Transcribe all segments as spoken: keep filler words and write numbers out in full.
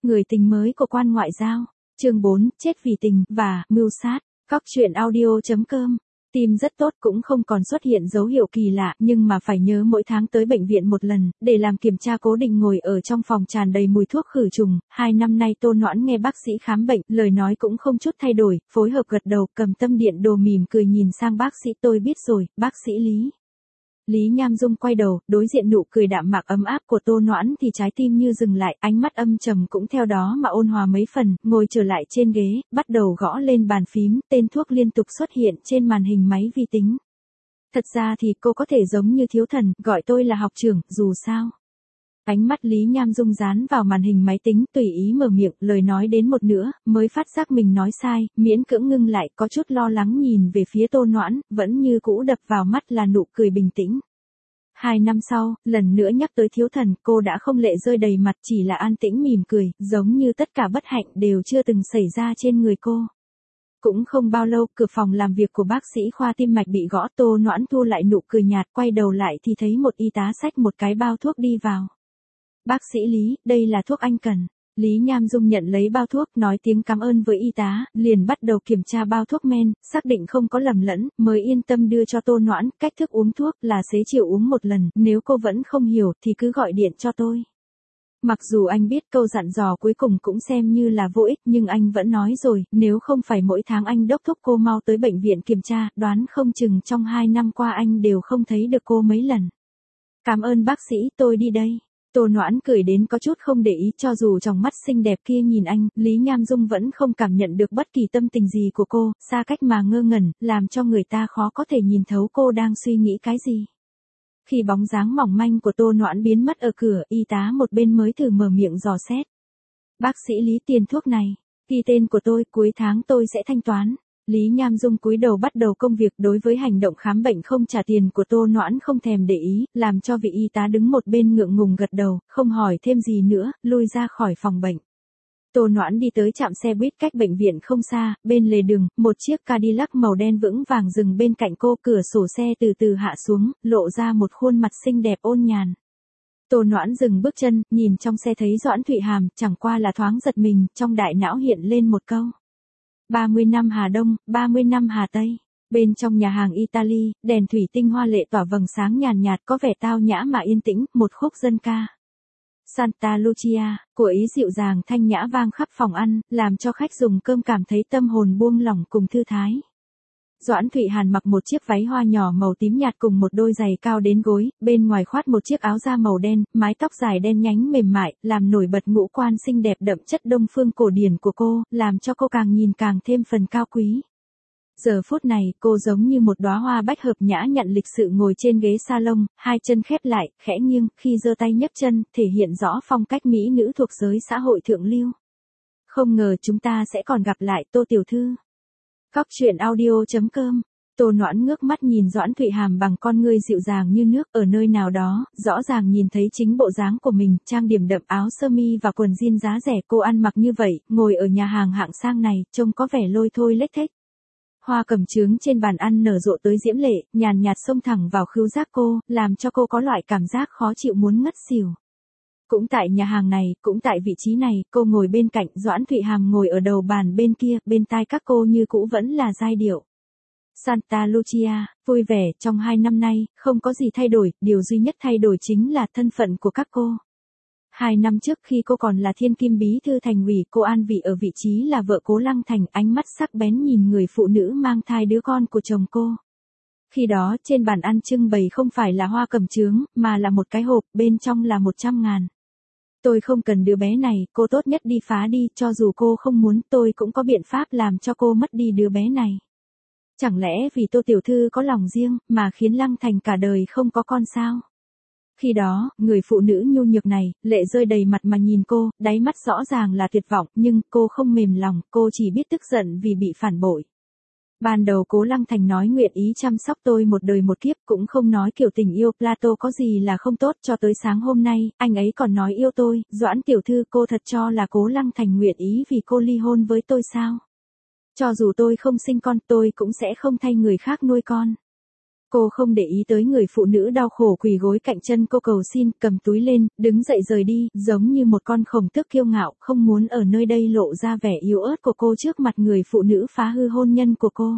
Người tình mới của quan ngoại giao. Chương bốn, chết vì tình và mưu sát. Cóc truyện audio.com. Tim rất tốt cũng không còn xuất hiện dấu hiệu kỳ lạ, nhưng mà phải nhớ mỗi tháng tới bệnh viện một lần, để làm kiểm tra cố định ngồi ở trong phòng tràn đầy mùi thuốc khử trùng. Hai năm nay Tô Noãn nghe bác sĩ khám bệnh, lời nói cũng không chút thay đổi, phối hợp gật đầu, cầm tâm điện đồ mỉm cười nhìn sang bác sĩ. Tôi biết rồi, bác sĩ Lý. Lý Nham Dung quay đầu, đối diện nụ cười đạm mạc ấm áp của Tô Noãn thì trái tim như dừng lại, ánh mắt âm trầm cũng theo đó mà ôn hòa mấy phần, ngồi trở lại trên ghế, bắt đầu gõ lên bàn phím, tên thuốc liên tục xuất hiện trên màn hình máy vi tính. Thật ra thì cô có thể giống như thiếu thần, gọi tôi là học trưởng, dù sao. Ánh mắt Lý Nham Dung dán vào màn hình máy tính, tùy ý mở miệng, lời nói đến một nửa, mới phát giác mình nói sai, miễn cưỡng ngưng lại, có chút lo lắng nhìn về phía Tô Noãn, vẫn như cũ đập vào mắt là nụ cười bình tĩnh. Hai năm sau, lần nữa nhắc tới thiếu thần, cô đã không lệ rơi đầy mặt, chỉ là an tĩnh mỉm cười, giống như tất cả bất hạnh đều chưa từng xảy ra trên người cô. Cũng không bao lâu, cửa phòng làm việc của bác sĩ khoa tim mạch bị gõ. Tô Noãn thu lại nụ cười nhạt, quay đầu lại thì thấy một y tá xách một cái bao thuốc đi vào. Bác sĩ Lý, đây là thuốc anh cần. Lý Nham Dung nhận lấy bao thuốc, nói tiếng cảm ơn với y tá, liền bắt đầu kiểm tra bao thuốc men, xác định không có lầm lẫn, mới yên tâm đưa cho Tô Noãn. Cách thức uống thuốc là xế chiều uống một lần, nếu cô vẫn không hiểu thì cứ gọi điện cho tôi. Mặc dù anh biết câu dặn dò cuối cùng cũng xem như là vô ích, nhưng anh vẫn nói rồi, nếu không phải mỗi tháng anh đốc thúc cô mau tới bệnh viện kiểm tra, đoán không chừng trong hai năm qua anh đều không thấy được cô mấy lần. Cảm ơn bác sĩ, tôi đi đây. Tô Noãn cười đến có chút không để ý, cho dù trong mắt xinh đẹp kia nhìn anh, Lý Nham Dung vẫn không cảm nhận được bất kỳ tâm tình gì của cô, xa cách mà ngơ ngẩn, làm cho người ta khó có thể nhìn thấu cô đang suy nghĩ cái gì. Khi bóng dáng mỏng manh của Tô Noãn biến mất ở cửa, y tá một bên mới thử mở miệng dò xét. Bác sĩ Lý, tiền thuốc này, ghi tên của tôi, cuối tháng tôi sẽ thanh toán. Lý Nham Dung cúi đầu bắt đầu công việc, đối với hành động khám bệnh không trả tiền của Tô Noãn không thèm để ý, làm cho vị y tá đứng một bên ngượng ngùng gật đầu, không hỏi thêm gì nữa, lui ra khỏi phòng bệnh. Tô Noãn đi tới trạm xe buýt cách bệnh viện không xa, bên lề đường, một chiếc Cadillac màu đen vững vàng dừng bên cạnh cô, cửa sổ xe từ từ hạ xuống, lộ ra một khuôn mặt xinh đẹp ôn nhàn. Tô Noãn dừng bước chân, nhìn trong xe thấy Doãn Thụy Hàm, chẳng qua là thoáng giật mình, trong đại não hiện lên một câu. ba mươi năm Hà Đông, ba mươi năm Hà Tây. Bên trong nhà hàng Italy, đèn thủy tinh hoa lệ tỏa vầng sáng nhàn nhạt, có vẻ tao nhã mà yên tĩnh, một khúc dân ca. Santa Lucia, của ý dịu dàng thanh nhã vang khắp phòng ăn, làm cho khách dùng cơm cảm thấy tâm hồn buông lỏng cùng thư thái. Doãn Thụy Hàn mặc một chiếc váy hoa nhỏ màu tím nhạt cùng một đôi giày cao đến gối, bên ngoài khoác một chiếc áo da màu đen, mái tóc dài đen nhánh mềm mại, làm nổi bật ngũ quan xinh đẹp đậm chất đông phương cổ điển của cô, làm cho cô càng nhìn càng thêm phần cao quý. Giờ phút này, cô giống như một đóa hoa bách hợp nhã nhặn lịch sự ngồi trên ghế salon, hai chân khép lại, khẽ nghiêng, khi giơ tay nhấc chân, thể hiện rõ phong cách mỹ nữ thuộc giới xã hội thượng lưu. Không ngờ chúng ta sẽ còn gặp lại, Tô tiểu thư. Cóc truyện audio.com. Tô Noãn ngước mắt nhìn Doãn Thụy Hàm bằng con ngươi dịu dàng như nước, ở nơi nào đó, rõ ràng nhìn thấy chính bộ dáng của mình, trang điểm đậm, áo sơ mi và quần jean giá rẻ, cô ăn mặc như vậy, ngồi ở nhà hàng hạng sang này, trông có vẻ lôi thôi lếch thếch. Hoa cẩm chướng trên bàn ăn nở rộ tới diễm lệ, nhàn nhạt xông thẳng vào khứu giác cô, làm cho cô có loại cảm giác khó chịu muốn ngất xỉu. Cũng tại nhà hàng này, cũng tại vị trí này, cô ngồi bên cạnh, Doãn Thụy Hàm ngồi ở đầu bàn bên kia, bên tai các cô như cũ vẫn là giai điệu. Santa Lucia, vui vẻ, trong hai năm nay, không có gì thay đổi, điều duy nhất thay đổi chính là thân phận của các cô. Hai năm trước khi cô còn là thiên kim bí thư thành ủy, cô an vị ở vị trí là vợ Cố Lăng Thành, ánh mắt sắc bén nhìn người phụ nữ mang thai đứa con của chồng cô. Khi đó, trên bàn ăn trưng bày không phải là hoa cẩm chướng, mà là một cái hộp, bên trong là một trăm ngàn. Tôi không cần đứa bé này, cô tốt nhất đi phá đi, cho dù cô không muốn, tôi cũng có biện pháp làm cho cô mất đi đứa bé này. Chẳng lẽ vì Tô tiểu thư có lòng riêng, mà khiến Lăng Thành cả đời không có con sao? Khi đó, người phụ nữ nhu nhược này, lệ rơi đầy mặt mà nhìn cô, đáy mắt rõ ràng là tuyệt vọng, nhưng cô không mềm lòng, cô chỉ biết tức giận vì bị phản bội. Ban đầu Cố Lăng Thành nói nguyện ý chăm sóc tôi một đời một kiếp, cũng không nói kiểu tình yêu Plato có gì là không tốt, cho tới sáng hôm nay, anh ấy còn nói yêu tôi. Doãn tiểu thư, cô thật cho là Cố Lăng Thành nguyện ý vì cô ly hôn với tôi sao? Cho dù tôi không sinh con, tôi cũng sẽ không thay người khác nuôi con. Cô không để ý tới người phụ nữ đau khổ quỳ gối cạnh chân cô cầu xin, cầm túi lên, đứng dậy rời đi, giống như một con khổng tước kiêu ngạo, không muốn ở nơi đây lộ ra vẻ yếu ớt của cô trước mặt người phụ nữ phá hư hôn nhân của cô.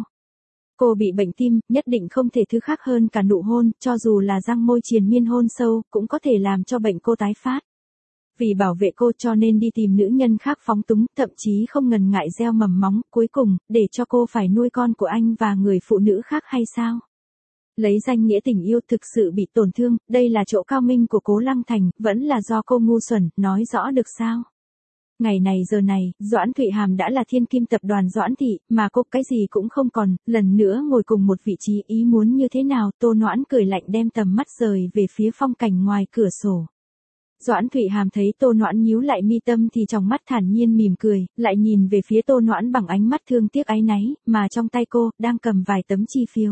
Cô bị bệnh tim, nhất định không thể thứ khác hơn cả nụ hôn, cho dù là răng môi triền miên hôn sâu, cũng có thể làm cho bệnh cô tái phát. Vì bảo vệ cô cho nên đi tìm nữ nhân khác phóng túng, thậm chí không ngần ngại gieo mầm móng, cuối cùng, để cho cô phải nuôi con của anh và người phụ nữ khác hay sao? Lấy danh nghĩa tình yêu thực sự bị tổn thương, đây là chỗ cao minh của Cố Lăng Thành, vẫn là do cô ngu xuẩn, nói rõ được sao? Ngày này giờ này, Doãn Thụy Hàm đã là thiên kim tập đoàn Doãn Thị, mà cô cái gì cũng không còn, lần nữa ngồi cùng một vị trí, ý muốn như thế nào? Tô Noãn cười lạnh đem tầm mắt rời về phía phong cảnh ngoài cửa sổ. Doãn Thụy Hàm thấy Tô Noãn nhíu lại mi tâm thì trong mắt thản nhiên mỉm cười, lại nhìn về phía Tô Noãn bằng ánh mắt thương tiếc áy náy, mà trong tay cô, đang cầm vài tấm chi phiếu.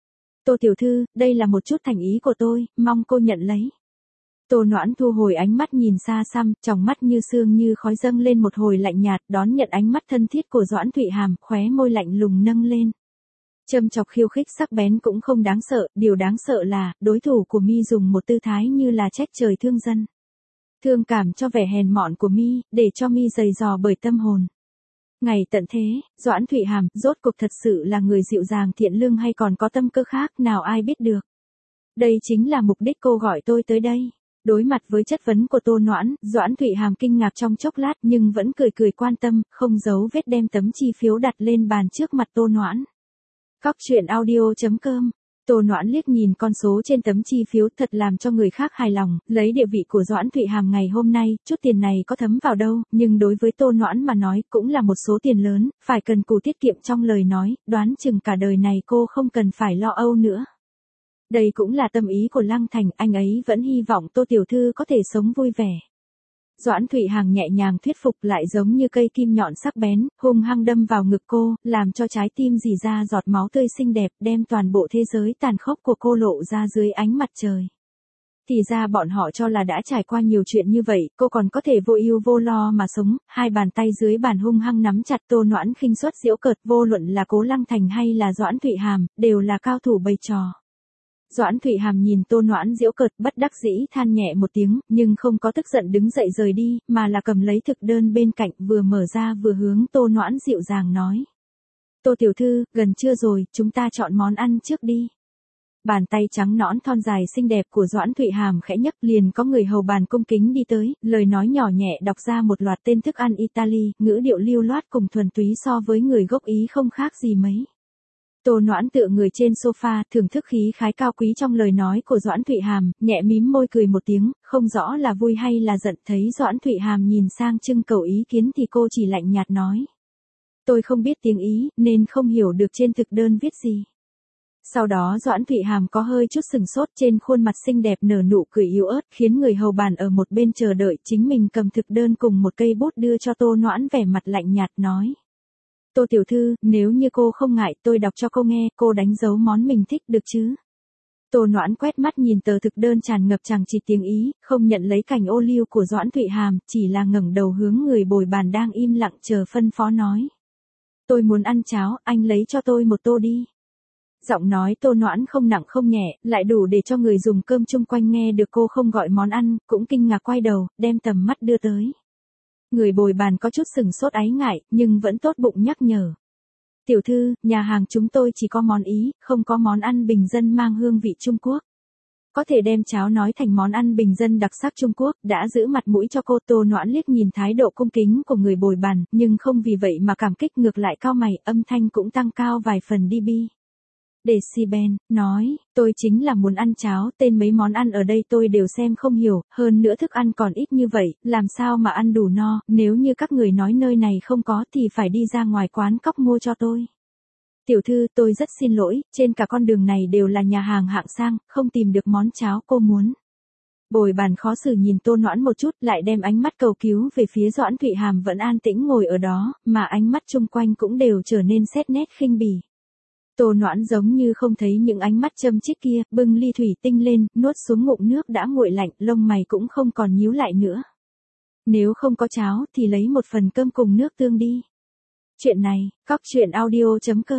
Tô tiểu thư, đây là một chút thành ý của tôi, mong cô nhận lấy. Tô Noãn thu hồi ánh mắt nhìn xa xăm, trong mắt như sương như khói dâng lên một hồi lạnh nhạt, đón nhận ánh mắt thân thiết của Doãn Thụy Hàm, khóe môi lạnh lùng nâng lên. Châm chọc khiêu khích sắc bén cũng không đáng sợ, điều đáng sợ là, đối thủ của mi dùng một tư thái như là trách trời thương dân. Thương cảm cho vẻ hèn mọn của mi, để cho mi dày dò bởi tâm hồn. Ngày tận thế, Doãn Thụy Hàm, rốt cuộc thật sự là người dịu dàng thiện lương hay còn có tâm cơ khác, nào ai biết được. Đây chính là mục đích cô gọi tôi tới đây. Đối mặt với chất vấn của Tô Noãn, Doãn Thụy Hàm kinh ngạc trong chốc lát nhưng vẫn cười cười quan tâm, không giấu vết đem tấm chi phiếu đặt lên bàn trước mặt Tô Noãn. Cóc truyện audio chấm com. Tô Noãn liếc nhìn con số trên tấm chi phiếu thật làm cho người khác hài lòng, lấy địa vị của Doãn Thụy Hàm ngày hôm nay, chút tiền này có thấm vào đâu, nhưng đối với Tô Noãn mà nói cũng là một số tiền lớn, phải cần cù tiết kiệm trong lời nói, đoán chừng cả đời này cô không cần phải lo âu nữa. Đây cũng là tâm ý của Lăng Thành, anh ấy vẫn hy vọng Tô tiểu thư có thể sống vui vẻ. Doãn Thụy Hàm nhẹ nhàng thuyết phục lại giống như cây kim nhọn sắc bén, hung hăng đâm vào ngực cô, làm cho trái tim rỉ ra giọt máu tươi xinh đẹp, đem toàn bộ thế giới tàn khốc của cô lộ ra dưới ánh mặt trời. Thì ra bọn họ cho là đã trải qua nhiều chuyện như vậy, cô còn có thể vô ưu vô lo mà sống, hai bàn tay dưới bàn hung hăng nắm chặt. Tô Noãn khinh suất giễu cợt, vô luận là Cố Lăng Thành hay là Doãn Thụy Hàm, đều là cao thủ bày trò. Doãn Thụy Hàm nhìn Tô Noãn giễu cợt, bất đắc dĩ than nhẹ một tiếng, nhưng không có tức giận đứng dậy rời đi, mà là cầm lấy thực đơn bên cạnh, vừa mở ra vừa hướng Tô Noãn dịu dàng nói. Tô tiểu thư, gần trưa rồi, chúng ta chọn món ăn trước đi. Bàn tay trắng nõn thon dài xinh đẹp của Doãn Thụy Hàm khẽ nhấc, liền có người hầu bàn cung kính đi tới, lời nói nhỏ nhẹ đọc ra một loạt tên thức ăn Italy, ngữ điệu lưu loát cùng thuần túy so với người gốc Ý không khác gì mấy. Tô Noãn tựa người trên sofa, thưởng thức khí khái cao quý trong lời nói của Doãn Thụy Hàm, nhẹ mím môi cười một tiếng, không rõ là vui hay là giận. Thấy Doãn Thụy Hàm nhìn sang trưng cầu ý kiến thì cô chỉ lạnh nhạt nói. Tôi không biết tiếng Ý, nên không hiểu được trên thực đơn viết gì. Sau đó Doãn Thụy Hàm có hơi chút sừng sốt, trên khuôn mặt xinh đẹp nở nụ cười yếu ớt, khiến người hầu bàn ở một bên chờ đợi chính mình cầm thực đơn cùng một cây bút đưa cho Tô Noãn, vẻ mặt lạnh nhạt nói. Tô tiểu thư, nếu như cô không ngại, tôi đọc cho cô nghe, cô đánh dấu món mình thích được chứ? Tô Noãn quét mắt nhìn tờ thực đơn tràn ngập chằng chịt tiếng Ý, không nhận lấy cành ô liu của Doãn Thụy Hàm, chỉ là ngẩng đầu hướng người bồi bàn đang im lặng chờ phân phó nói. Tôi muốn ăn cháo, anh lấy cho tôi một tô đi. Giọng nói Tô Noãn không nặng không nhẹ, lại đủ để cho người dùng cơm chung quanh nghe được cô không gọi món ăn, cũng kinh ngạc quay đầu, đem tầm mắt đưa tới. Người bồi bàn có chút sừng sốt áy ngại, nhưng vẫn tốt bụng nhắc nhở. Tiểu thư, nhà hàng chúng tôi chỉ có món Ý, không có món ăn bình dân mang hương vị Trung Quốc. Có thể đem cháo nói thành món ăn bình dân đặc sắc Trung Quốc, đã giữ mặt mũi cho cô. Tô Noãn liếc nhìn thái độ cung kính của người bồi bàn, nhưng không vì vậy mà cảm kích, ngược lại cau mày, âm thanh cũng tăng cao vài phần dB. Decibel, nói, tôi chính là muốn ăn cháo, tên mấy món ăn ở đây tôi đều xem không hiểu, hơn nữa thức ăn còn ít như vậy, làm sao mà ăn đủ no, nếu như các người nói nơi này không có thì phải đi ra ngoài quán cóc mua cho tôi. Tiểu thư, tôi rất xin lỗi, trên cả con đường này đều là nhà hàng hạng sang, không tìm được món cháo cô muốn. Bồi bàn khó xử nhìn Tô Noãn một chút, lại đem ánh mắt cầu cứu về phía Doãn Thụy Hàm vẫn an tĩnh ngồi ở đó, mà ánh mắt chung quanh cũng đều trở nên xét nét khinh bỉ. Tô Noãn giống như không thấy những ánh mắt châm chích kia, bưng ly thủy tinh lên, nuốt xuống ngụm nước đã nguội lạnh, lông mày cũng không còn nhíu lại nữa. Nếu không có cháo thì lấy một phần cơm cùng nước tương đi. Chuyện này, cóc truyện audio chấm com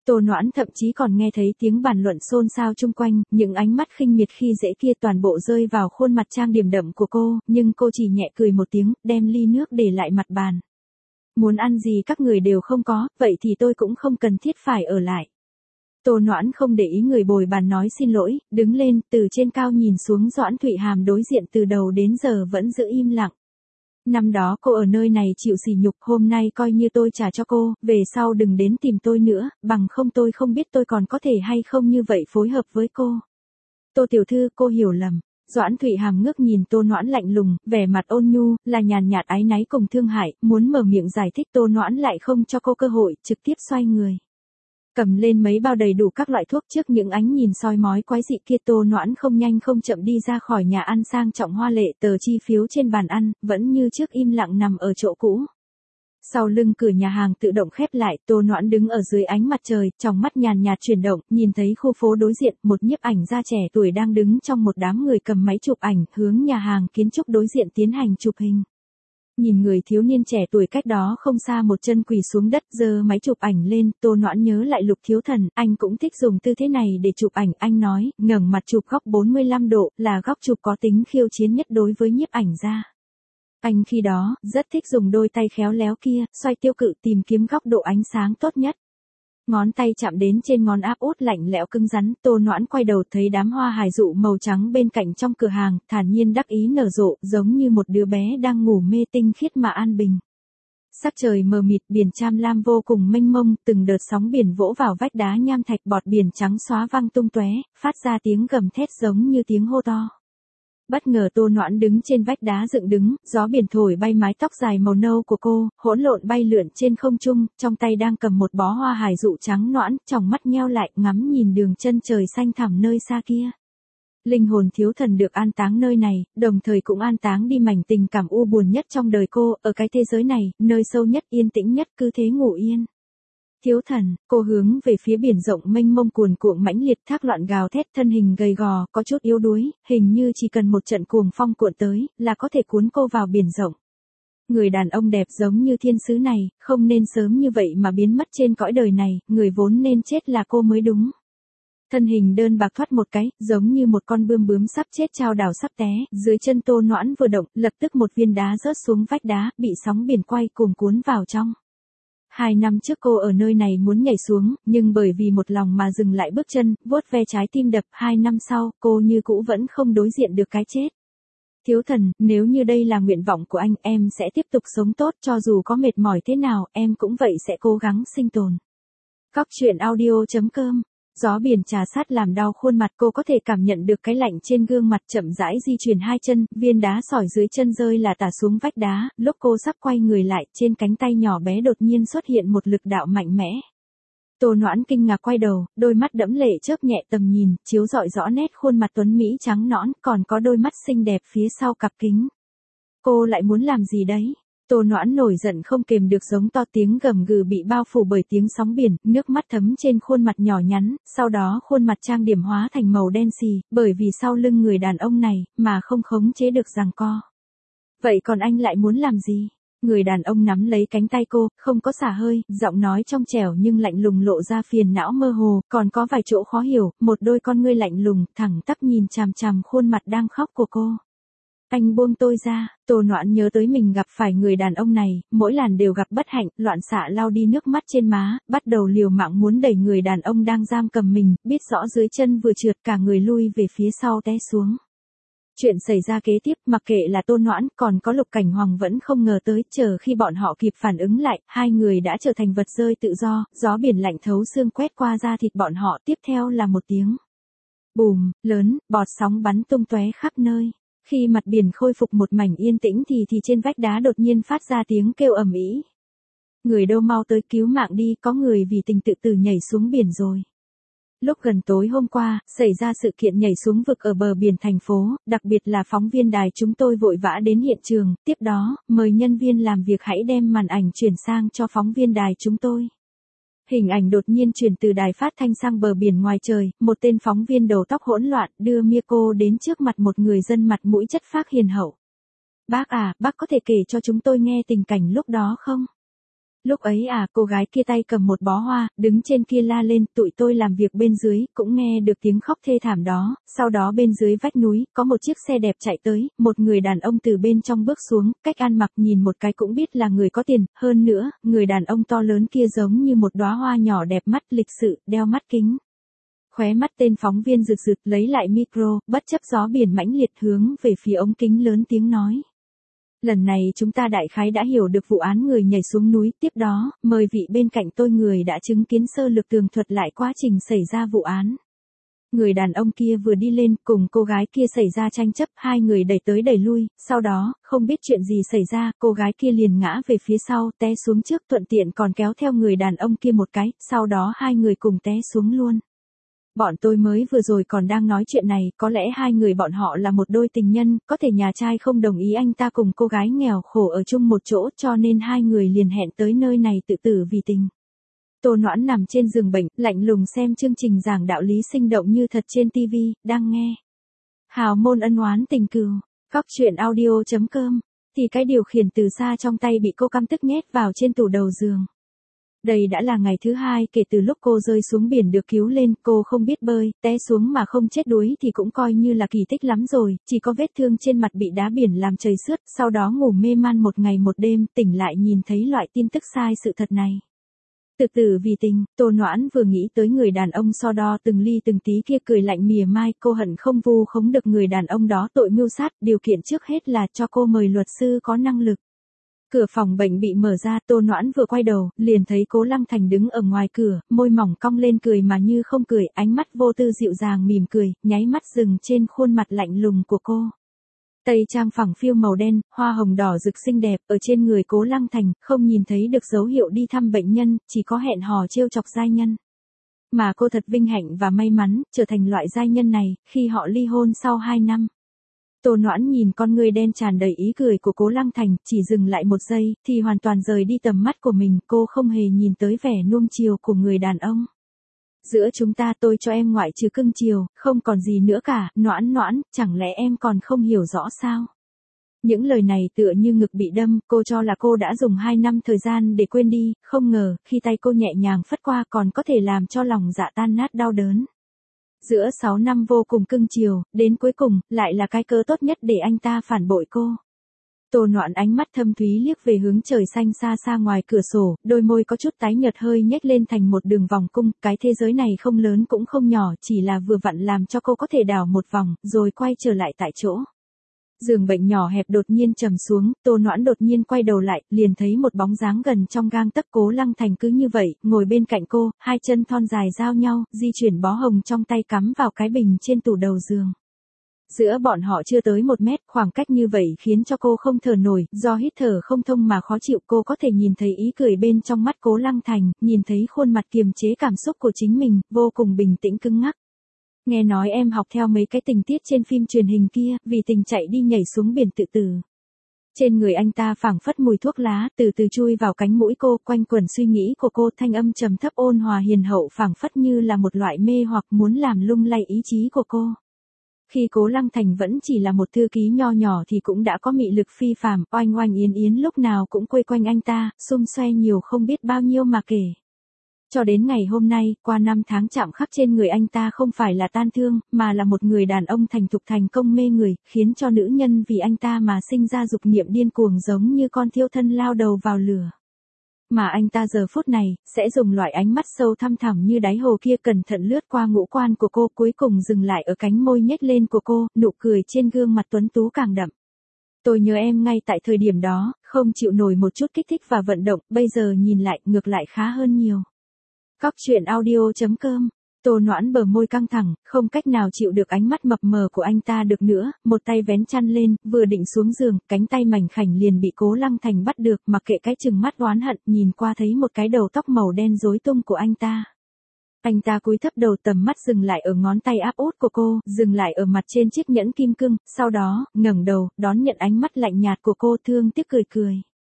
Tô Noãn thậm chí còn nghe thấy tiếng bàn luận xôn xao chung quanh, những ánh mắt khinh miệt khi dễ kia toàn bộ rơi vào khuôn mặt trang điểm đậm của cô, nhưng cô chỉ nhẹ cười một tiếng, đem ly nước để lại mặt bàn. Muốn ăn gì các người đều không có, vậy thì tôi cũng không cần thiết phải ở lại. Tô Noãn không để ý người bồi bàn nói xin lỗi, đứng lên, từ trên cao nhìn xuống Doãn Thụy Hàm đối diện từ đầu đến giờ vẫn giữ im lặng. Năm đó cô ở nơi này chịu sỉ nhục, hôm nay coi như tôi trả cho cô, về sau đừng đến tìm tôi nữa, bằng không tôi không biết tôi còn có thể hay không như vậy phối hợp với cô. Tô tiểu thư, cô hiểu lầm. Doãn Thụy Hàm ngước nhìn Tô Noãn lạnh lùng, vẻ mặt ôn nhu, là nhàn nhạt áy náy cùng thương hại, muốn mở miệng giải thích Tô Noãn lại không cho cô cơ hội, trực tiếp xoay người. Cầm lên mấy bao đầy đủ các loại thuốc trước những ánh nhìn soi mói quái dị kia, Tô Noãn không nhanh không chậm đi ra khỏi nhà ăn sang trọng hoa lệ, tờ chi phiếu trên bàn ăn, vẫn như trước im lặng nằm ở chỗ cũ. Sau lưng cửa nhà hàng tự động khép lại, Tô Noãn đứng ở dưới ánh mặt trời, trong mắt nhàn nhạt chuyển động, nhìn thấy khu phố đối diện, một nhiếp ảnh gia trẻ tuổi đang đứng trong một đám người cầm máy chụp ảnh, hướng nhà hàng kiến trúc đối diện tiến hành chụp hình. Nhìn người thiếu niên trẻ tuổi cách đó không xa một chân quỳ xuống đất giơ máy chụp ảnh lên, Tô Noãn nhớ lại Lục Thiếu Thần, anh cũng thích dùng tư thế này để chụp ảnh, anh nói, ngẩng mặt chụp góc bốn mươi lăm độ, là góc chụp có tính khiêu chiến nhất đối với nhiếp ảnh gia. Anh khi đó, rất thích dùng đôi tay khéo léo kia, xoay tiêu cự tìm kiếm góc độ ánh sáng tốt nhất. Ngón tay chạm đến trên ngón áp út lạnh lẽo cứng rắn, Tô Noãn quay đầu thấy đám hoa hài dụ màu trắng bên cạnh trong cửa hàng, thản nhiên đắc ý nở rộ, giống như một đứa bé đang ngủ mê tinh khiết mà an bình. Sắc trời mờ mịt, biển Cham Lam vô cùng mênh mông, từng đợt sóng biển vỗ vào vách đá nham thạch, bọt biển trắng xóa văng tung tóe, phát ra tiếng gầm thét giống như tiếng hô to. Bất ngờ Tô Noãn đứng trên vách đá dựng đứng, gió biển thổi bay mái tóc dài màu nâu của cô, hỗn lộn bay lượn trên không trung, trong tay đang cầm một bó hoa hải dụ trắng nõn, tròng mắt nheo lại, ngắm nhìn đường chân trời xanh thẳm nơi xa kia. Linh hồn thiếu thần được an táng nơi này, đồng thời cũng an táng đi mảnh tình cảm u buồn nhất trong đời cô, ở cái thế giới này, nơi sâu nhất yên tĩnh nhất cứ thế ngủ yên. Thiếu thần, cô hướng về phía biển rộng mênh mông cuồn cuộn mãnh liệt, thác loạn gào thét, thân hình gầy gò, có chút yếu đuối, hình như chỉ cần một trận cuồng phong cuộn tới, là có thể cuốn cô vào biển rộng. Người đàn ông đẹp giống như thiên sứ này, không nên sớm như vậy mà biến mất trên cõi đời này, người vốn nên chết là cô mới đúng. Thân hình đơn bạc thoát một cái, giống như một con bươm bướm sắp chết chao đảo sắp té, dưới chân Tô Noãn vừa động, lập tức một viên đá rớt xuống vách đá, bị sóng biển quay cuồng cuốn vào trong. Hai năm trước cô ở nơi này muốn nhảy xuống, nhưng bởi vì một lòng mà dừng lại bước chân, vuốt ve trái tim đập, hai năm sau, cô như cũ vẫn không đối diện được cái chết. Thiếu thần, nếu như đây là nguyện vọng của anh, em sẽ tiếp tục sống tốt, cho dù có mệt mỏi thế nào, em cũng vậy sẽ cố gắng sinh tồn. Cóc truyện audio chấm com. Gió biển trà sát làm đau khuôn mặt, cô có thể cảm nhận được cái lạnh trên gương mặt, chậm rãi di chuyển hai chân, viên đá sỏi dưới chân rơi là tả xuống vách đá, lúc cô sắp quay người lại, trên cánh tay nhỏ bé đột nhiên xuất hiện một lực đạo mạnh mẽ. Tô Noãn kinh ngạc quay đầu, đôi mắt đẫm lệ chớp nhẹ tầm nhìn, chiếu rọi rõ nét khuôn mặt tuấn mỹ trắng nõn, còn có đôi mắt xinh đẹp phía sau cặp kính. Cô lại muốn làm gì đấy? Tô Noãn nổi giận không kềm được, giống to, tiếng gầm gừ bị bao phủ bởi tiếng sóng biển, nước mắt thấm trên khuôn mặt nhỏ nhắn, sau đó khuôn mặt trang điểm hóa thành màu đen xì, bởi vì sau lưng người đàn ông này, mà không khống chế được giằng co. Vậy còn anh lại muốn làm gì? Người đàn ông nắm lấy cánh tay cô, không có xả hơi, giọng nói trong trẻo nhưng lạnh lùng lộ ra phiền não mơ hồ, còn có vài chỗ khó hiểu, một đôi con ngươi lạnh lùng, thẳng tắp nhìn chằm chằm khuôn mặt đang khóc của cô. Anh buông tôi ra. Tô Noãn nhớ tới mình gặp phải người đàn ông này, mỗi lần đều gặp bất hạnh, loạn xạ lau đi nước mắt trên má, bắt đầu liều mạng muốn đẩy người đàn ông đang giam cầm mình, biết rõ dưới chân vừa trượt cả người lui về phía sau té xuống. Chuyện xảy ra kế tiếp, mặc kệ là Tô Noãn, còn có Lục Cảnh Hoàng vẫn không ngờ tới, chờ khi bọn họ kịp phản ứng lại, hai người đã trở thành vật rơi tự do, gió biển lạnh thấu xương quét qua da thịt bọn họ, tiếp theo là một tiếng bùm, lớn, bọt sóng bắn tung tóe khắp nơi. Khi mặt biển khôi phục một mảnh yên tĩnh thì thì trên vách đá đột nhiên phát ra tiếng kêu ầm ĩ. Người đâu, mau tới cứu mạng đi, có người vì tình tự tử nhảy xuống biển rồi. Lúc gần tối hôm qua, xảy ra sự kiện nhảy xuống vực ở bờ biển thành phố, đặc biệt là phóng viên đài chúng tôi vội vã đến hiện trường, tiếp đó, mời nhân viên làm việc hãy đem màn ảnh chuyển sang cho phóng viên đài chúng tôi. Hình ảnh đột nhiên truyền từ đài phát thanh sang bờ biển ngoài trời, một tên phóng viên đầu tóc hỗn loạn đưa micro đến trước mặt một người dân mặt mũi chất phác hiền hậu. Bác à, bác có thể kể cho chúng tôi nghe tình cảnh lúc đó không? Lúc ấy à, cô gái kia tay cầm một bó hoa, đứng trên kia la lên, tụi tôi làm việc bên dưới, cũng nghe được tiếng khóc thê thảm đó, sau đó bên dưới vách núi, có một chiếc xe đẹp chạy tới, một người đàn ông từ bên trong bước xuống, cách ăn mặc nhìn một cái cũng biết là người có tiền, hơn nữa, người đàn ông to lớn kia giống như một đóa hoa nhỏ đẹp mắt lịch sự, đeo mắt kính. Khóe mắt tên phóng viên rực rực lấy lại micro, bất chấp gió biển mãnh liệt hướng về phía ống kính lớn tiếng nói. Lần này chúng ta đại khái đã hiểu được vụ án người nhảy xuống núi, tiếp đó, mời vị bên cạnh tôi người đã chứng kiến sơ lược tường thuật lại quá trình xảy ra vụ án. Người đàn ông kia vừa đi lên, cùng cô gái kia xảy ra tranh chấp, hai người đẩy tới đẩy lui, sau đó, không biết chuyện gì xảy ra, cô gái kia liền ngã về phía sau, té xuống trước, thuận tiện còn kéo theo người đàn ông kia một cái, sau đó hai người cùng té xuống luôn. Bọn tôi mới vừa rồi còn đang nói chuyện này, có lẽ hai người bọn họ là một đôi tình nhân, có thể nhà trai không đồng ý anh ta cùng cô gái nghèo khổ ở chung một chỗ cho nên hai người liền hẹn tới nơi này tự tử vì tình. Tô Noãn nằm trên giường bệnh, lạnh lùng xem chương trình giảng đạo lý sinh động như thật trên ti vi, đang nghe. Hào môn ân oán tình cừu, góc truyện audio chấm com, thì cái điều khiển từ xa trong tay bị cô căm tức nhét vào trên tủ đầu giường. Đây đã là ngày thứ hai kể từ lúc cô rơi xuống biển được cứu lên, cô không biết bơi, té xuống mà không chết đuối thì cũng coi như là kỳ tích lắm rồi, chỉ có vết thương trên mặt bị đá biển làm chảy xước, sau đó ngủ mê man một ngày một đêm, tỉnh lại nhìn thấy loại tin tức sai sự thật này. Tự tử vì tình, Tô Noãn vừa nghĩ tới người đàn ông so đo từng ly từng tí kia cười lạnh mỉa mai, cô hận không vu khống được người đàn ông đó tội mưu sát, điều kiện trước hết là cho cô mời luật sư có năng lực. Cửa phòng bệnh bị mở ra, Tô Noãn vừa quay đầu, liền thấy Cố Lăng Thành đứng ở ngoài cửa, môi mỏng cong lên cười mà như không cười, ánh mắt vô tư dịu dàng mỉm cười, nháy mắt dừng trên khuôn mặt lạnh lùng của cô. Tây trang phẳng phiu màu đen, hoa hồng đỏ rực xinh đẹp, ở trên người Cố Lăng Thành, không nhìn thấy được dấu hiệu đi thăm bệnh nhân, chỉ có hẹn hò trêu chọc giai nhân. Mà cô thật vinh hạnh và may mắn, trở thành loại giai nhân này, khi họ ly hôn sau hai năm. Tô Noãn nhìn con người đen tràn đầy ý cười của Cố Lăng Thành, chỉ dừng lại một giây, thì hoàn toàn rời đi tầm mắt của mình, cô không hề nhìn tới vẻ nuông chiều của người đàn ông. Giữa chúng ta tôi cho em ngoại trừ cưng chiều, không còn gì nữa cả, Noãn Noãn, chẳng lẽ em còn không hiểu rõ sao? Những lời này tựa như ngực bị đâm, cô cho là cô đã dùng hai năm thời gian để quên đi, không ngờ, khi tay cô nhẹ nhàng phất qua còn có thể làm cho lòng dạ tan nát đau đớn. Giữa sáu năm vô cùng cưng chiều, đến cuối cùng, lại là cái cớ tốt nhất để anh ta phản bội cô. Tô Noãn ánh mắt thâm thúy liếc về hướng trời xanh xa xa ngoài cửa sổ, đôi môi có chút tái nhợt hơi nhếch lên thành một đường vòng cung, cái thế giới này không lớn cũng không nhỏ, chỉ là vừa vặn làm cho cô có thể đảo một vòng, rồi quay trở lại tại chỗ. Giường bệnh nhỏ hẹp đột nhiên trầm xuống, Tô Noãn đột nhiên quay đầu lại, liền thấy một bóng dáng gần trong gang tấc Cố Lăng Thành cứ như vậy, ngồi bên cạnh cô, hai chân thon dài giao nhau, di chuyển bó hồng trong tay cắm vào cái bình trên tủ đầu giường. Giữa bọn họ chưa tới một mét, khoảng cách như vậy khiến cho cô không thở nổi, do hít thở không thông mà khó chịu, cô có thể nhìn thấy ý cười bên trong mắt Cố Lăng Thành, nhìn thấy khuôn mặt kiềm chế cảm xúc của chính mình, vô cùng bình tĩnh cứng ngắc. Nghe nói em học theo mấy cái tình tiết trên phim truyền hình kia, vì tình chạy đi nhảy xuống biển tự tử. Trên người anh ta phảng phất mùi thuốc lá, từ từ chui vào cánh mũi cô, quanh quẩn suy nghĩ của cô, thanh âm trầm thấp ôn hòa hiền hậu phảng phất như là một loại mê hoặc muốn làm lung lay ý chí của cô. Khi Cố Lăng Thành vẫn chỉ là một thư ký nho nhỏ thì cũng đã có mị lực phi phàm, oanh oanh yến yến lúc nào cũng quây quanh anh ta, xum xoe nhiều không biết bao nhiêu mà kể. Cho đến ngày hôm nay, qua năm tháng chạm khắc trên người anh ta không phải là tan thương, mà là một người đàn ông thành thục thành công mê người, khiến cho nữ nhân vì anh ta mà sinh ra dục niệm điên cuồng giống như con thiêu thân lao đầu vào lửa. Mà anh ta giờ phút này, sẽ dùng loại ánh mắt sâu thăm thẳm như đáy hồ kia cẩn thận lướt qua ngũ quan của cô, cuối cùng dừng lại ở cánh môi nhếch lên của cô, nụ cười trên gương mặt tuấn tú càng đậm. Tôi nhớ em ngay tại thời điểm đó, không chịu nổi một chút kích thích và vận động, bây giờ nhìn lại, ngược lại khá hơn nhiều. Góc truyện audio chấm com. Tô Noãn bờ môi căng thẳng, không cách nào chịu được ánh mắt mập mờ của anh ta được nữa, một tay vén chăn lên, vừa định xuống giường, cánh tay mảnh khảnh liền bị Cố Lăng Thành bắt được, mặc kệ cái chừng mắt oán hận, nhìn qua thấy một cái đầu tóc màu đen rối tung của anh ta. Anh ta cúi thấp đầu, tầm mắt dừng lại ở ngón tay áp út của cô, dừng lại ở mặt trên chiếc nhẫn kim cương, sau đó, ngẩng đầu, đón nhận ánh mắt lạnh nhạt của cô, thương tiếc cười cười.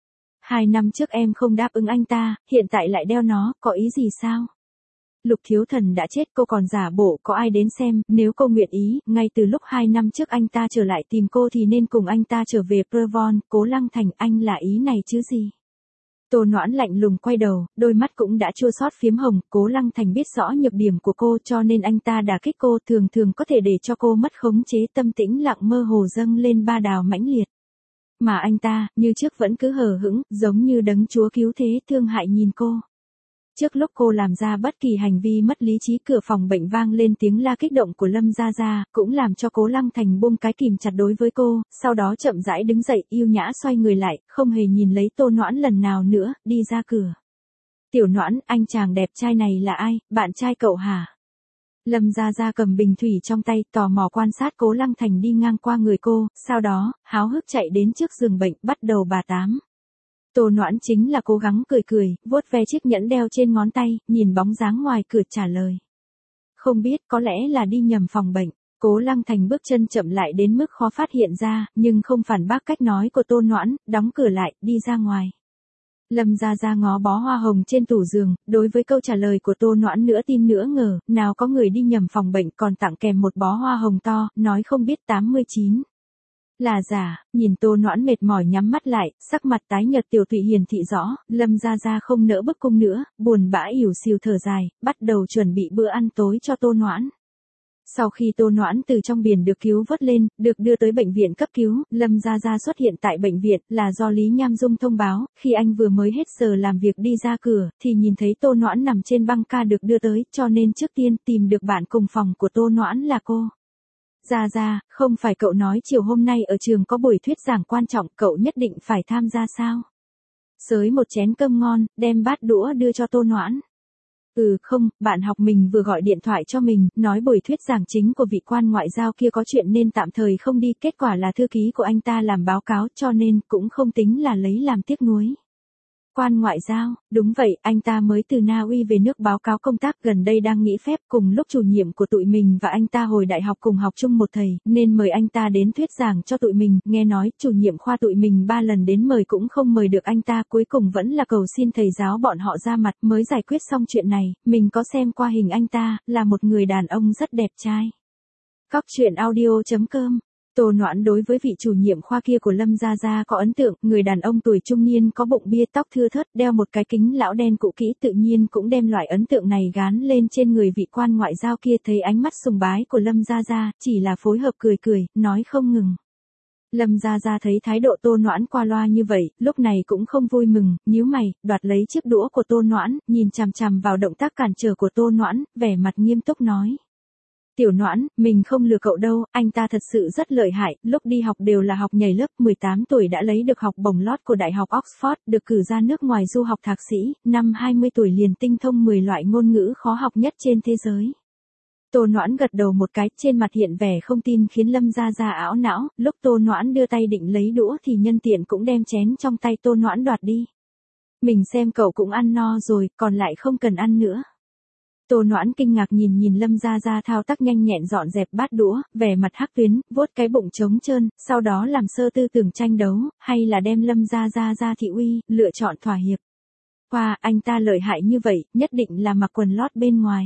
Hai năm trước em không đáp ứng anh ta, hiện tại lại đeo nó, có ý gì sao? Lục Thiếu Thần đã chết, cô còn giả bộ có ai đến xem, nếu cô nguyện ý, ngay từ lúc hai năm trước anh ta trở lại tìm cô thì nên cùng anh ta trở về Prevon, Cố Lăng Thành, anh là ý này chứ gì? Tô Noãn lạnh lùng quay đầu, đôi mắt cũng đã chua xót phiếm hồng, Cố Lăng Thành biết rõ nhược điểm của cô cho nên anh ta đả kích cô, thường thường có thể để cho cô mất khống chế, tâm tĩnh lặng mơ hồ dâng lên ba đào mãnh liệt. Mà anh ta, như trước vẫn cứ hờ hững, giống như đấng chúa cứu thế thương hại nhìn cô. Trước lúc cô làm ra bất kỳ hành vi mất lý trí, cửa phòng bệnh vang lên tiếng la kích động của Lâm Gia Gia, cũng làm cho Cố Lăng Thành buông cái kìm chặt đối với cô, sau đó chậm rãi đứng dậy, yêu nhã xoay người lại, không hề nhìn lấy Tô Noãn lần nào nữa, đi ra cửa. Tiểu Noãn, anh chàng đẹp trai này là ai, bạn trai cậu hả? Lâm Gia Gia cầm bình thủy trong tay, tò mò quan sát Cố Lăng Thành đi ngang qua người cô, sau đó, háo hức chạy đến trước giường bệnh, bắt đầu bà tám. Tô Noãn chính là cố gắng cười cười, vuốt ve chiếc nhẫn đeo trên ngón tay, nhìn bóng dáng ngoài cửa trả lời. Không biết, có lẽ là đi nhầm phòng bệnh. Cố Lăng Thành bước chân chậm lại đến mức khó phát hiện ra, nhưng không phản bác cách nói của Tô Noãn, đóng cửa lại, đi ra ngoài. Lâm Gia Gia ngó bó hoa hồng trên tủ giường, đối với câu trả lời của Tô Noãn nửa tin nửa ngờ, nào có người đi nhầm phòng bệnh còn tặng kèm một bó hoa hồng to, nói không biết tám mươi chín. Là giả, nhìn Tô Noãn mệt mỏi nhắm mắt lại, sắc mặt tái nhợt tiểu thụy hiển thị rõ, Lâm Gia Gia không nỡ bức cung nữa, buồn bã ỉu xìu thở dài, bắt đầu chuẩn bị bữa ăn tối cho Tô Noãn. Sau khi Tô Noãn từ trong biển được cứu vớt lên, được đưa tới bệnh viện cấp cứu, Lâm Gia Gia xuất hiện tại bệnh viện là do Lý Nham Dung thông báo, khi anh vừa mới hết giờ làm việc đi ra cửa, thì nhìn thấy Tô Noãn nằm trên băng ca được đưa tới, cho nên trước tiên tìm được bạn cùng phòng của Tô Noãn là cô. Gia Gia, không phải cậu nói chiều hôm nay ở trường có buổi thuyết giảng quan trọng, cậu nhất định phải tham gia sao? Xới một chén cơm ngon, đem bát đũa đưa cho Tô Noãn. Ừ không, bạn học mình vừa gọi điện thoại cho mình, nói buổi thuyết giảng chính của vị quan ngoại giao kia có chuyện nên tạm thời không đi, kết quả là thư ký của anh ta làm báo cáo cho nên cũng không tính là lấy làm tiếc nuối. Quan ngoại giao, đúng vậy, anh ta mới từ Na Uy về nước báo cáo công tác, gần đây đang nghỉ phép, cùng lúc chủ nhiệm của tụi mình và anh ta hồi đại học cùng học chung một thầy, nên mời anh ta đến thuyết giảng cho tụi mình, nghe nói chủ nhiệm khoa tụi mình ba lần đến mời cũng không mời được anh ta, cuối cùng vẫn là cầu xin thầy giáo bọn họ ra mặt mới giải quyết xong chuyện này, mình có xem qua hình anh ta, là một người đàn ông rất đẹp trai. Cóc truyện audio chấm com. Tô Noãn đối với vị chủ nhiệm khoa kia của Lâm Gia Gia có ấn tượng, người đàn ông tuổi trung niên có bụng bia, tóc thưa thớt, đeo một cái kính lão đen cũ kỹ, tự nhiên cũng đem loại ấn tượng này gán lên trên người vị quan ngoại giao kia, thấy ánh mắt sùng bái của Lâm Gia Gia, chỉ là phối hợp cười cười, nói không ngừng. Lâm Gia Gia thấy thái độ Tô Noãn qua loa như vậy, lúc này cũng không vui mừng, nhíu mày, đoạt lấy chiếc đũa của Tô Noãn, nhìn chằm chằm vào động tác cản trở của Tô Noãn, vẻ mặt nghiêm túc nói. Tiểu Noãn, mình không lừa cậu đâu, anh ta thật sự rất lợi hại, lúc đi học đều là học nhảy lớp, mười tám tuổi đã lấy được học bổng lót của Đại học Oxford, được cử ra nước ngoài du học thạc sĩ, năm hai mươi tuổi liền tinh thông mười loại ngôn ngữ khó học nhất trên thế giới. Tô Noãn gật đầu một cái, trên mặt hiện vẻ không tin khiến Lâm Gia Gia ảo não, lúc Tô Noãn đưa tay định lấy đũa thì nhân tiện cũng đem chén trong tay Tô Noãn đoạt đi. Mình xem cậu cũng ăn no rồi, còn lại không cần ăn nữa. Tô Noãn kinh ngạc nhìn nhìn Lâm Gia Gia thao tác nhanh nhẹn dọn dẹp bát đũa, vẻ mặt hắc tuyến, vuốt cái bụng trống trơn, sau đó làm sơ tư tưởng tranh đấu, hay là đem Lâm Gia Gia ra thị uy, lựa chọn thỏa hiệp. Wow, anh ta lợi hại như vậy, nhất định là mặc quần lót bên ngoài.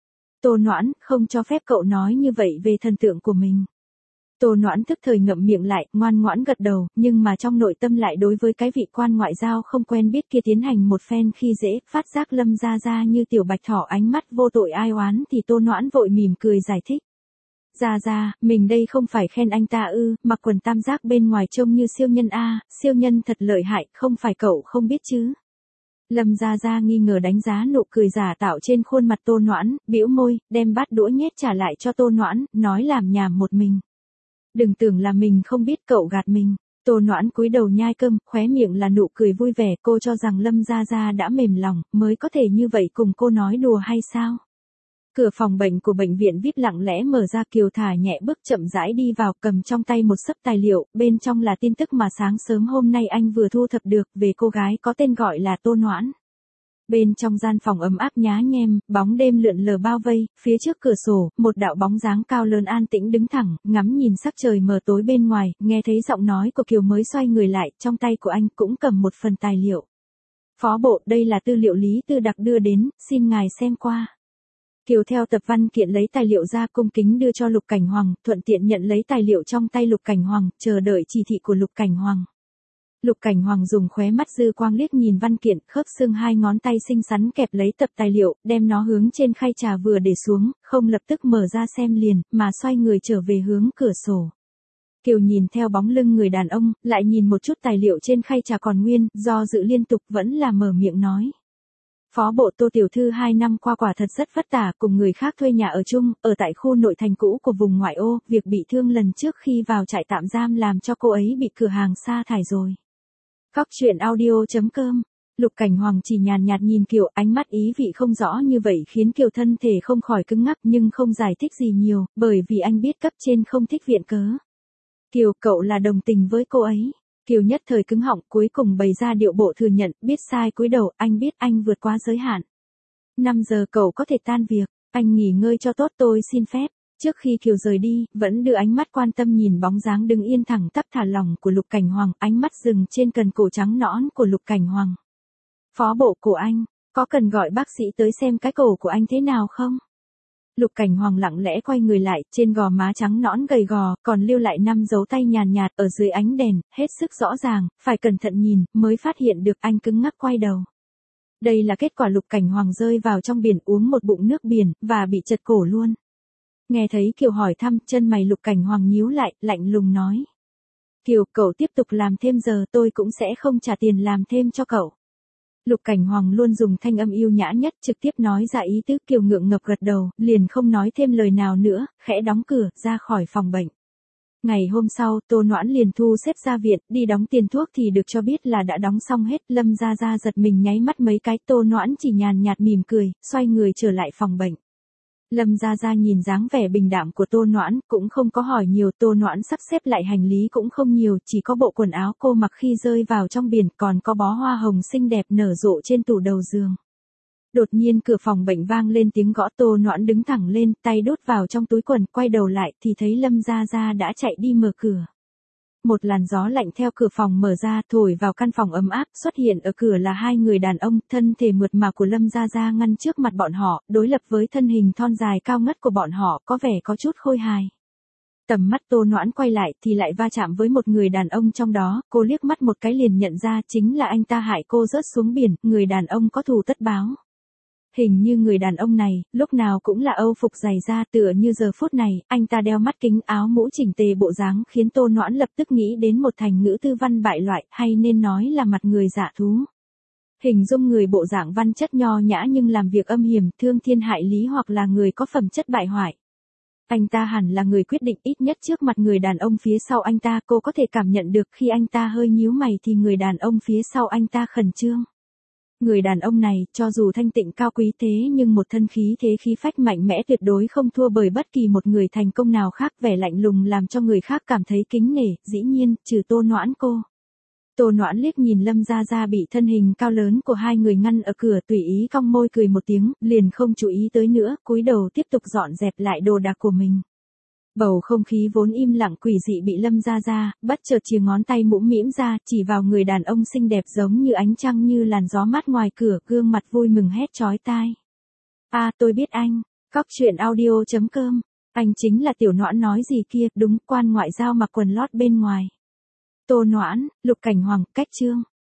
Tô Noãn, không cho phép cậu nói như vậy về thần tượng của mình. Tô Noãn tức thời ngậm miệng lại, ngoan ngoãn gật đầu, nhưng mà trong nội tâm lại đối với cái vị quan ngoại giao không quen biết kia tiến hành một phen khi dễ, phát giác Lâm Gia Gia như tiểu bạch thỏ ánh mắt vô tội ai oán thì Tô Noãn vội mỉm cười giải thích. Gia Gia, mình đây không phải khen anh ta ư, mặc quần tam giác bên ngoài trông như siêu nhân a, siêu nhân thật lợi hại, không phải cậu không biết chứ. Lâm Gia Gia nghi ngờ đánh giá nụ cười giả tạo trên khuôn mặt Tô Noãn, bĩu môi, đem bát đũa nhét trả lại cho Tô Noãn, nói làm nhảm một mình. Đừng tưởng là mình không biết cậu gạt mình. Tô Noãn cúi đầu nhai cơm, khóe miệng là nụ cười vui vẻ, cô cho rằng Lâm Gia Gia đã mềm lòng, mới có thể như vậy cùng cô nói đùa hay sao? Cửa phòng bệnh của bệnh viện vê i pê lặng lẽ mở ra, Kiều thả nhẹ bước chậm rãi đi vào, cầm trong tay một xấp tài liệu, bên trong là tin tức mà sáng sớm hôm nay anh vừa thu thập được về cô gái có tên gọi là Tô Noãn. Bên trong gian phòng ấm áp nhá nhem, bóng đêm lượn lờ bao vây, phía trước cửa sổ, một đạo bóng dáng cao lớn an tĩnh đứng thẳng, ngắm nhìn sắc trời mờ tối bên ngoài, nghe thấy giọng nói của Kiều mới xoay người lại, trong tay của anh cũng cầm một phần tài liệu. Phó bộ, đây là tư liệu Lý Tư Đặc đưa đến, xin ngài xem qua. Kiều theo tập văn kiện lấy tài liệu ra, cung kính đưa cho Lục Cảnh Hoàng, thuận tiện nhận lấy tài liệu trong tay Lục Cảnh Hoàng, chờ đợi chỉ thị của Lục Cảnh Hoàng. Lục Cảnh Hoàng dùng khóe mắt dư quang liếc nhìn văn kiện, khớp xương hai ngón tay xinh xắn kẹp lấy tập tài liệu, đem nó hướng trên khay trà vừa để xuống, không lập tức mở ra xem liền, mà xoay người trở về hướng cửa sổ. Kiều nhìn theo bóng lưng người đàn ông, lại nhìn một chút tài liệu trên khay trà còn nguyên, do dự liên tục vẫn là mở miệng nói. Phó bộ Tô tiểu thư hai năm qua quả thật rất vất vả, cùng người khác thuê nhà ở chung, ở tại khu nội thành cũ của vùng ngoại ô, việc bị thương lần trước khi vào trại tạm giam làm cho cô ấy bị cửa hàng sa thải rồi. Cóc truyện audio chấm com. Lục Cảnh Hoàng chỉ nhàn nhạt nhìn Kiều, ánh mắt ý vị không rõ như vậy khiến Kiều thân thể không khỏi cứng ngắc nhưng không giải thích gì nhiều, bởi vì anh biết cấp trên không thích viện cớ. Kiều, cậu là đồng tình với cô ấy. Kiều nhất thời cứng họng, cuối cùng bày ra điệu bộ thừa nhận, biết sai cúi đầu, anh biết anh vượt quá giới hạn. năm giờ cậu có thể tan việc, anh nghỉ ngơi cho tốt, tôi xin phép. Trước khi Kiều rời đi, vẫn đưa ánh mắt quan tâm nhìn bóng dáng đứng yên thẳng tắp thả lỏng của Lục Cảnh Hoàng, ánh mắt dừng trên cần cổ trắng nõn của Lục Cảnh Hoàng. Phó bộ của anh, có cần gọi bác sĩ tới xem cái cổ của anh thế nào không? Lục Cảnh Hoàng lặng lẽ quay người lại, trên gò má trắng nõn gầy gò, còn lưu lại năm dấu tay nhàn nhạt ở dưới ánh đèn, hết sức rõ ràng, phải cẩn thận nhìn, mới phát hiện được anh cứng ngắc quay đầu. Đây là kết quả Lục Cảnh Hoàng rơi vào trong biển uống một bụng nước biển, và bị chật cổ luôn. Nghe thấy Kiều hỏi thăm, chân mày Lục Cảnh Hoàng nhíu lại, lạnh lùng nói. Kiều, cậu tiếp tục làm thêm giờ tôi cũng sẽ không trả tiền làm thêm cho cậu. Lục Cảnh Hoàng luôn dùng thanh âm yêu nhã nhất trực tiếp nói ra ý tứ. Kiều ngượng ngập gật đầu, liền không nói thêm lời nào nữa, khẽ đóng cửa, ra khỏi phòng bệnh. Ngày hôm sau, Tô Noãn liền thu xếp ra viện, đi đóng tiền thuốc thì được cho biết là đã đóng xong hết. Lâm Gia Gia giật mình nháy mắt mấy cái, Tô Noãn chỉ nhàn nhạt mỉm cười, xoay người trở lại phòng bệnh. Lâm Gia Gia nhìn dáng vẻ bình đạm của Tô Noãn, cũng không có hỏi nhiều. Tô Noãn sắp xếp lại hành lý cũng không nhiều, chỉ có bộ quần áo cô mặc khi rơi vào trong biển, còn có bó hoa hồng xinh đẹp nở rộ trên tủ đầu giường. Đột nhiên cửa phòng bệnh vang lên tiếng gõ. Tô Noãn đứng thẳng lên, tay đút vào trong túi quần, quay đầu lại thì thấy Lâm Gia Gia đã chạy đi mở cửa. Một làn gió lạnh theo cửa phòng mở ra, thổi vào căn phòng ấm áp, xuất hiện ở cửa là hai người đàn ông, thân thể mượt mà của Lâm Gia Gia ngăn trước mặt bọn họ, đối lập với thân hình thon dài cao ngất của bọn họ, có vẻ có chút khôi hài. Tầm mắt Tô Noãn quay lại thì lại va chạm với một người đàn ông trong đó, cô liếc mắt một cái liền nhận ra chính là anh ta hại cô rớt xuống biển, người đàn ông có thù tất báo. Hình như người đàn ông này, lúc nào cũng là âu phục dày da, tựa như giờ phút này, anh ta đeo mắt kính, áo mũ chỉnh tề, bộ dáng khiến Tô Noãn lập tức nghĩ đến một thành ngữ tư văn bại loại, hay nên nói là mặt người dạ thú. Hình dung người bộ dạng văn chất nho nhã nhưng làm việc âm hiểm, thương thiên hại lý, hoặc là người có phẩm chất bại hoại. Anh ta hẳn là người quyết định, ít nhất trước mặt người đàn ông phía sau anh ta, cô có thể cảm nhận được khi anh ta hơi nhíu mày thì người đàn ông phía sau anh ta khẩn trương. Người đàn ông này, cho dù thanh tịnh cao quý thế nhưng một thân khí thế khí phách mạnh mẽ tuyệt đối không thua bởi bất kỳ một người thành công nào khác, vẻ lạnh lùng làm cho người khác cảm thấy kính nể, dĩ nhiên, trừ Tô Noãn cô. Tô Noãn liếc nhìn Lâm Gia Gia bị thân hình cao lớn của hai người ngăn ở cửa, tùy ý cong môi cười một tiếng, liền không chú ý tới nữa, cúi đầu tiếp tục dọn dẹp lại đồ đạc của mình. Bầu không khí vốn im lặng quỷ dị bị Lâm Gia Gia, bất chợt chìa ngón tay mũm mĩm ra, chỉ vào người đàn ông xinh đẹp giống như ánh trăng như làn gió mát ngoài cửa, gương mặt vui mừng hét chói tai. A à, tôi biết anh, cóc truyện audio chấm com, anh chính là Tiểu Noãn nói gì kia, đúng, quan ngoại giao mặc quần lót bên ngoài. Tô Noãn, Lục Cảnh Hoàng, cách chương.